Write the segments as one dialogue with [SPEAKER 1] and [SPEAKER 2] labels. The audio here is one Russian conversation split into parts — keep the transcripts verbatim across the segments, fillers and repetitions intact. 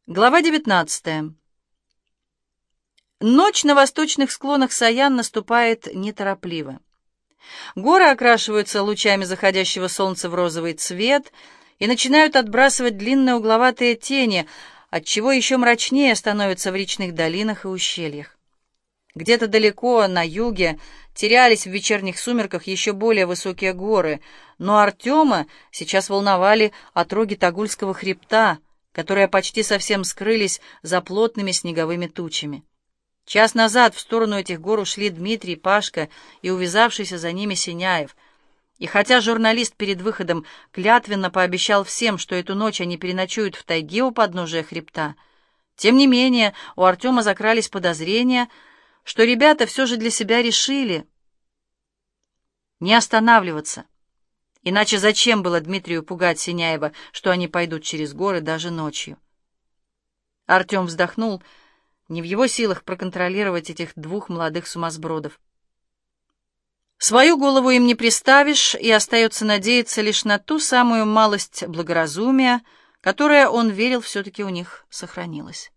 [SPEAKER 1] Глава девятнадцатая. Ночь на восточных склонах Саян наступает неторопливо. Горы окрашиваются лучами заходящего солнца в розовый цвет и начинают отбрасывать длинные угловатые тени, отчего еще мрачнее становится в речных долинах и ущельях. Где-то далеко, на юге, терялись в вечерних сумерках еще более высокие горы, но Артема сейчас волновали отроги Тогульского хребта, которые почти совсем скрылись за плотными снеговыми тучами. Час назад в сторону этих гор ушли Дмитрий, Пашка и увязавшийся за ними Синяев. И хотя журналист перед выходом клятвенно пообещал всем, что эту ночь они переночуют в тайге у подножия хребта, тем не менее у Артема закрались подозрения, что ребята все же для себя решили не останавливаться. Иначе зачем было Дмитрию пугать Синяева, что они пойдут через горы даже ночью? Артем вздохнул. Не в его силах проконтролировать этих двух молодых сумасбродов. Свою голову им не приставишь, и остается надеяться лишь на ту самую малость благоразумия, которая, он верил, все-таки у них сохранилась.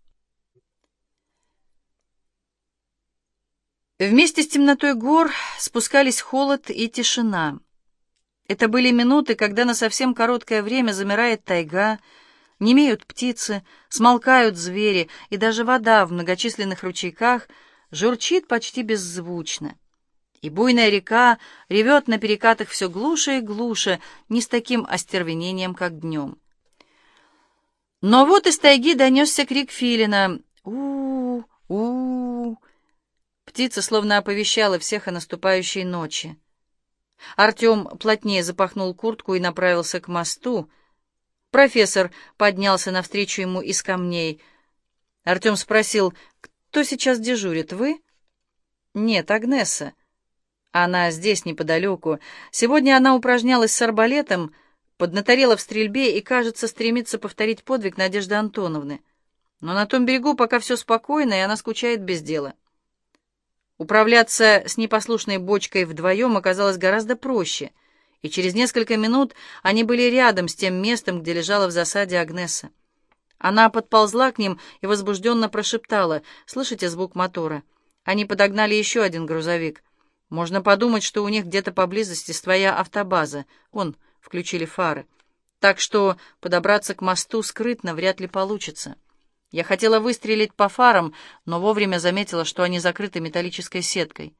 [SPEAKER 1] Вместе с темнотой гор спускались холод и тишина. Это были минуты, когда на совсем короткое время замирает тайга, немеют птицы, смолкают звери, и даже вода в многочисленных ручейках журчит почти беззвучно. И буйная река ревет на перекатах все глуше и глуше, не с таким остервенением, как днем. Но вот из тайги донесся крик филина. У-у-у. Птица словно оповещала всех о наступающей ночи. Артем плотнее запахнул куртку и направился к мосту. Профессор поднялся навстречу ему из камней. Артем спросил: «Кто сейчас дежурит, вы?» «Нет, Агнесса. Она здесь, неподалеку. Сегодня она упражнялась с арбалетом, поднаторела в стрельбе и, кажется, стремится повторить подвиг Надежды Антоновны. Но на том берегу пока все спокойно, и она скучает без дела». Управляться с непослушной бочкой вдвоем оказалось гораздо проще, и через несколько минут они были рядом с тем местом, где лежала в засаде Агнеса. Она подползла к ним и возбужденно прошептала: «Слышите звук мотора? Они подогнали еще один грузовик. Можно подумать, что у них где-то поблизости своя автобаза. Вон, включили фары. Так что подобраться к мосту скрытно вряд ли получится». Я хотела выстрелить по фарам, но вовремя заметила, что они закрыты металлической сеткой.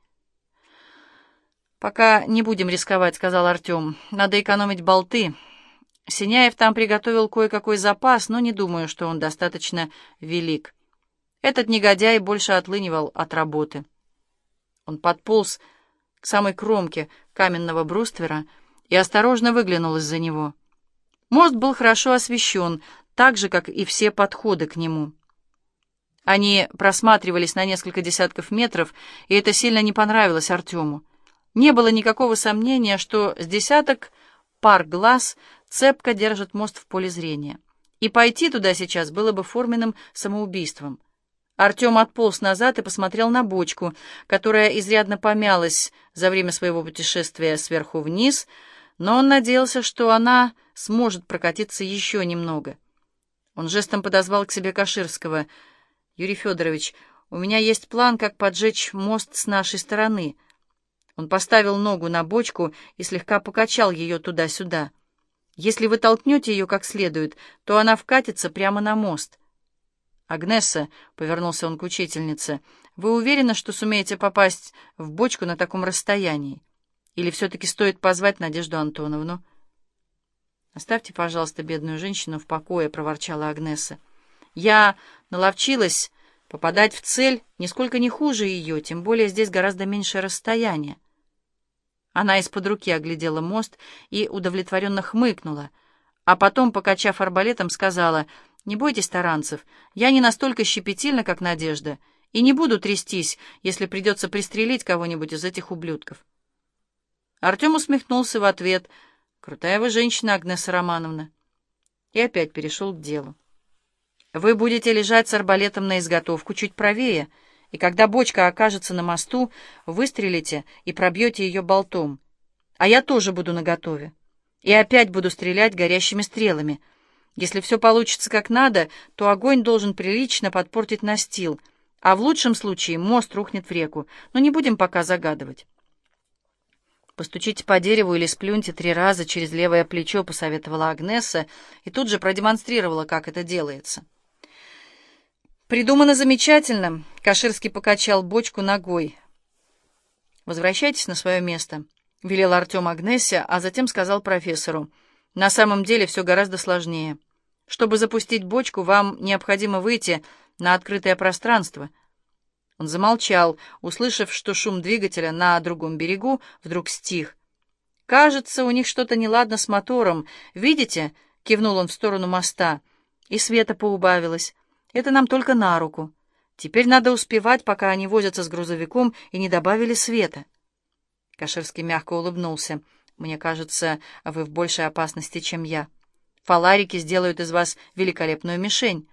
[SPEAKER 1] «Пока не будем рисковать», — сказал Артем. «Надо экономить болты. Синяев там приготовил кое-какой запас, но не думаю, что он достаточно велик. Этот негодяй больше отлынивал от работы». Он подполз к самой кромке каменного бруствера и осторожно выглянул из-за него. Мост был хорошо освещен, так же, как и все подходы к нему. Они просматривались на несколько десятков метров, и это сильно не понравилось Артему. Не было никакого сомнения, что с десяток пар глаз цепко держат мост в поле зрения. И пойти туда сейчас было бы форменным самоубийством. Артем отполз назад и посмотрел на бочку, которая изрядно помялась за время своего путешествия сверху вниз, но он надеялся, что она сможет прокатиться еще немного. Он жестом подозвал к себе Каширского. «Юрий Федорович, у меня есть план, как поджечь мост с нашей стороны». Он поставил ногу на бочку и слегка покачал ее туда-сюда. «Если вы толкнете ее как следует, то она вкатится прямо на мост». «Агнесса», — повернулся он к учительнице, — «вы уверены, что сумеете попасть в бочку на таком расстоянии? Или все-таки стоит позвать Надежду Антоновну?» «Оставьте, пожалуйста, бедную женщину в покое», — проворчала Агнеса. «Я наловчилась попадать в цель нисколько не хуже ее, тем более здесь гораздо меньшее расстояние». Она из-под руки оглядела мост и удовлетворенно хмыкнула, а потом, покачав арбалетом, сказала: «Не бойтесь, Таранцев, я не настолько щепетильна, как Надежда, и не буду трястись, если придется пристрелить кого-нибудь из этих ублюдков». Артем усмехнулся в ответ: «Крутая вы женщина, Агнеса Романовна». И опять перешел к делу. «Вы будете лежать с арбалетом на изготовку чуть правее, и когда бочка окажется на мосту, выстрелите и пробьете ее болтом. А я тоже буду наготове. И опять буду стрелять горящими стрелами. Если все получится как надо, то огонь должен прилично подпортить настил, а в лучшем случае мост рухнет в реку. Но не будем пока загадывать. «Постучите по дереву или сплюньте три раза через левое плечо», — посоветовала Агнесса и тут же продемонстрировала, как это делается. «Придумано замечательно», — Каширский покачал бочку ногой. «Возвращайтесь на свое место», — велел Артем Агнессе, а затем сказал профессору. «На самом деле все гораздо сложнее. Чтобы запустить бочку, вам необходимо выйти на открытое пространство». Он замолчал, услышав, что шум двигателя на другом берегу вдруг стих. «Кажется, у них что-то неладно с мотором. Видите?» — кивнул он в сторону моста. «И света поубавилось. Это нам только на руку. Теперь надо успевать, пока они возятся с грузовиком и не добавили света». Каширский мягко улыбнулся. «Мне кажется, вы в большей опасности, чем я. Фаларики сделают из вас великолепную мишень.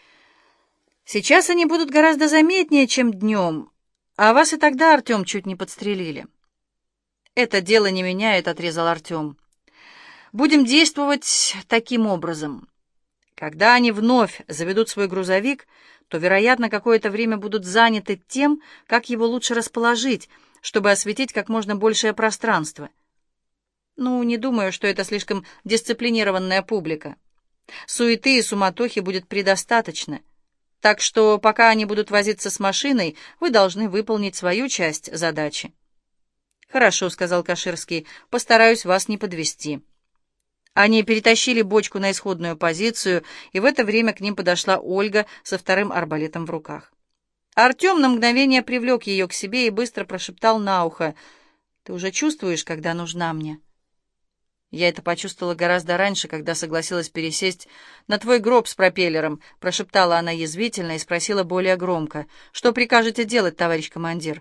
[SPEAKER 1] Сейчас они будут гораздо заметнее, чем днем, а вас и тогда, Артем, чуть не подстрелили». «Это дело не меняет», — отрезал Артем. «Будем действовать таким образом. Когда они вновь заведут свой грузовик, то, вероятно, какое-то время будут заняты тем, как его лучше расположить, чтобы осветить как можно большее пространство. Ну, не думаю, что это слишком дисциплинированная публика. Суеты и суматохи будет предостаточно. Так что, пока они будут возиться с машиной, вы должны выполнить свою часть задачи». «Хорошо», — сказал Каширский, — «постараюсь вас не подвести». Они перетащили бочку на исходную позицию, и в это время к ним подошла Ольга со вторым арбалетом в руках. Артем на мгновение привлек ее к себе и быстро прошептал на ухо: «Ты уже чувствуешь, когда нужна мне?» «Я это почувствовала гораздо раньше, когда согласилась пересесть на твой гроб с пропеллером», — прошептала она язвительно и спросила более громко: «Что прикажете делать, товарищ командир?»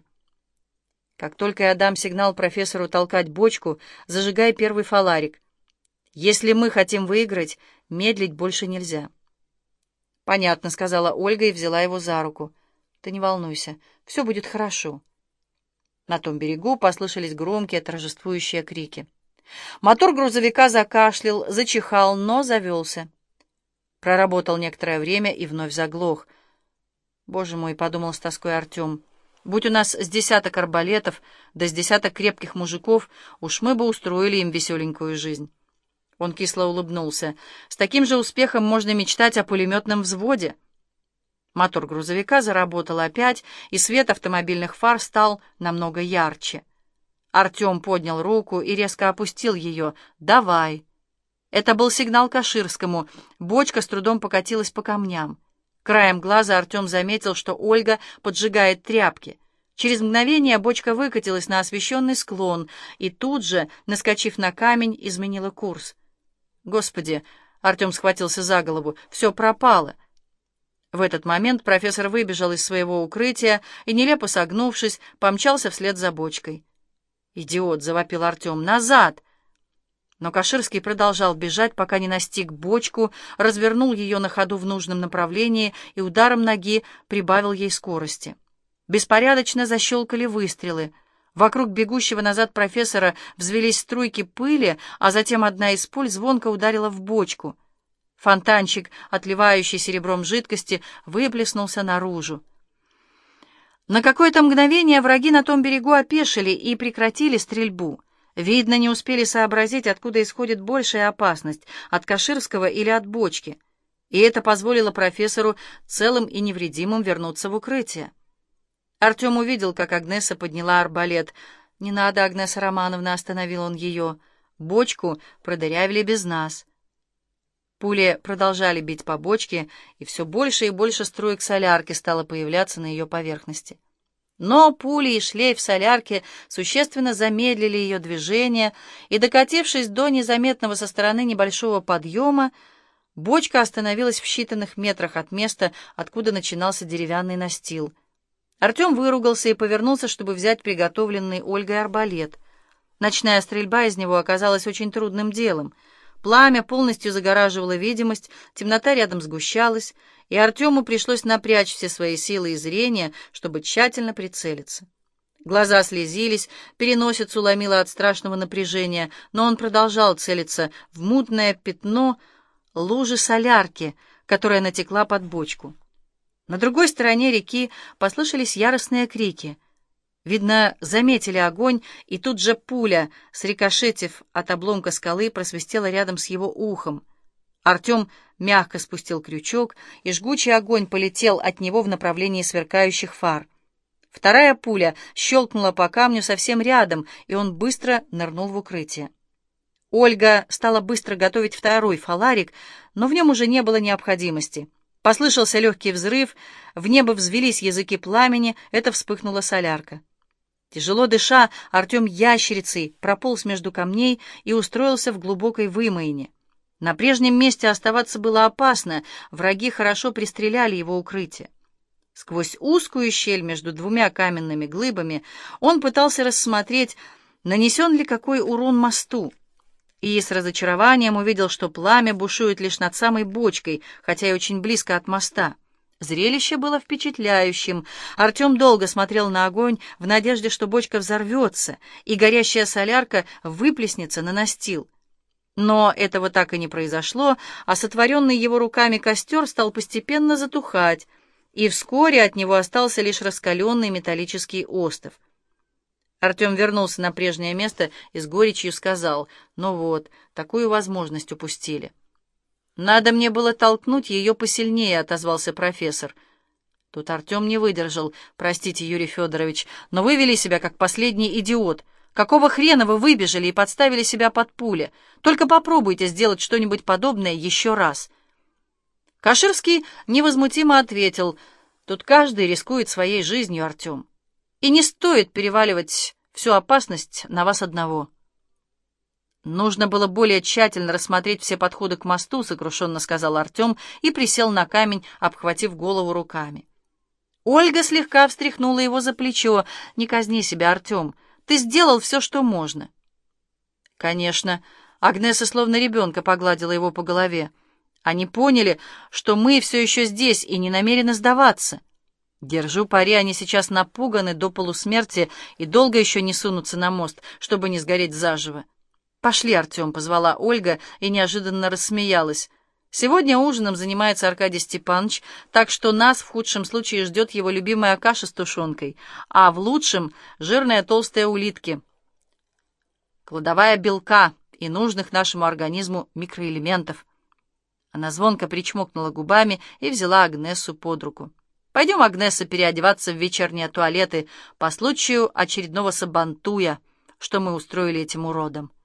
[SPEAKER 1] «Как только я дам сигнал профессору толкать бочку, зажигай первый фонарик. Если мы хотим выиграть, медлить больше нельзя». «Понятно», — сказала Ольга и взяла его за руку. «Ты не волнуйся, все будет хорошо». На том берегу послышались громкие торжествующие крики. Мотор грузовика закашлял, зачихал, но завелся. Проработал некоторое время и вновь заглох. «Боже мой», — подумал с тоской Артем, — «будь у нас с десяток арбалетов, да с десяток крепких мужиков, уж мы бы устроили им веселенькую жизнь». Он кисло улыбнулся. «С таким же успехом можно мечтать о пулеметном взводе». Мотор грузовика заработал опять, и свет автомобильных фар стал намного ярче. Артем поднял руку и резко опустил ее. «Давай!» Это был сигнал Каширскому. Бочка с трудом покатилась по камням. Краем глаза Артем заметил, что Ольга поджигает тряпки. Через мгновение бочка выкатилась на освещенный склон и тут же, наскочив на камень, изменила курс. «Господи!» — Артем схватился за голову. «Все пропало!» В этот момент профессор выбежал из своего укрытия и, нелепо согнувшись, помчался вслед за бочкой. «Идиот!» — завопил Артем. «Назад!» Но Каширский продолжал бежать, пока не настиг бочку, развернул ее на ходу в нужном направлении и ударом ноги прибавил ей скорости. Беспорядочно защелкали выстрелы. Вокруг бегущего назад профессора взвелись струйки пыли, а затем одна из пуль звонко ударила в бочку. Фонтанчик, отливающий серебром жидкости, выплеснулся наружу. На какое-то мгновение враги на том берегу опешили и прекратили стрельбу. Видно, не успели сообразить, откуда исходит большая опасность — от Каширского или от бочки. И это позволило профессору целым и невредимым вернуться в укрытие. Артем увидел, как Агнесса подняла арбалет. «Не надо, Агнесса Романовна», — остановил он ее. «Бочку продырявили без нас». Пули продолжали бить по бочке, и все больше и больше струек солярки стало появляться на ее поверхности. Но пули и шлейф солярки существенно замедлили ее движение, и, докатившись до незаметного со стороны небольшого подъема, бочка остановилась в считанных метрах от места, откуда начинался деревянный настил. Артем выругался и повернулся, чтобы взять приготовленный Ольгой арбалет. Ночная стрельба из него оказалась очень трудным делом. Пламя полностью загораживало видимость, темнота рядом сгущалась, и Артему пришлось напрячь все свои силы и зрение, чтобы тщательно прицелиться. Глаза слезились, переносицу ломило от страшного напряжения, но он продолжал целиться в мутное пятно, лужи солярки, которая натекла под бочку. На другой стороне реки послышались яростные крики. Видно, заметили огонь, и тут же пуля, срикошетив от обломка скалы, просвистела рядом с его ухом. Артем мягко спустил крючок, и жгучий огонь полетел от него в направлении сверкающих фар. Вторая пуля щелкнула по камню совсем рядом, и он быстро нырнул в укрытие. Ольга стала быстро готовить второй фонарик, но в нем уже не было необходимости. Послышался легкий взрыв, в небо взвелись языки пламени, это вспыхнула солярка. Тяжело дыша, Артем ящерицей прополз между камней и устроился в глубокой вымоине. На прежнем месте оставаться было опасно, враги хорошо пристреляли его укрытие. Сквозь узкую щель между двумя каменными глыбами он пытался рассмотреть, нанесен ли какой урон мосту, и с разочарованием увидел, что пламя бушует лишь над самой бочкой, хотя и очень близко от моста. Зрелище было впечатляющим. Артем долго смотрел на огонь в надежде, что бочка взорвется, и горящая солярка выплеснется на настил. Но этого так и не произошло, а сотворенный его руками костер стал постепенно затухать, и вскоре от него остался лишь раскаленный металлический остов. Артем вернулся на прежнее место и с горечью сказал: «Ну вот, такую возможность упустили». «Надо мне было толкнуть ее посильнее», — отозвался профессор. Тут Артем не выдержал. «Простите, Юрий Федорович, но вы вели себя как последний идиот. Какого хрена вы выбежали и подставили себя под пули? Только попробуйте сделать что-нибудь подобное еще раз». Каширский невозмутимо ответил: «Тут каждый рискует своей жизнью, Артем. И не стоит переваливать всю опасность на вас одного». «Нужно было более тщательно рассмотреть все подходы к мосту», — сокрушенно сказал Артем и присел на камень, обхватив голову руками. Ольга слегка встряхнула его за плечо. «Не казни себя, Артем. Ты сделал все, что можно». «Конечно». Агнеса словно ребенка погладила его по голове. «Они поняли, что мы все еще здесь и не намерены сдаваться. Держу пари, они сейчас напуганы до полусмерти и долго еще не сунутся на мост, чтобы не сгореть заживо». «Пошли, Артем», — позвала Ольга и неожиданно рассмеялась. «Сегодня ужином занимается Аркадий Степанович, так что нас в худшем случае ждет его любимая каша с тушенкой, а в лучшем — жирные толстые улитки. Кладовая белка и нужных нашему организму микроэлементов». Она звонко причмокнула губами и взяла Агнесу под руку. «Пойдем, Агнеса, переодеваться в вечерние туалеты по случаю очередного сабантуя, что мы устроили этим уродам».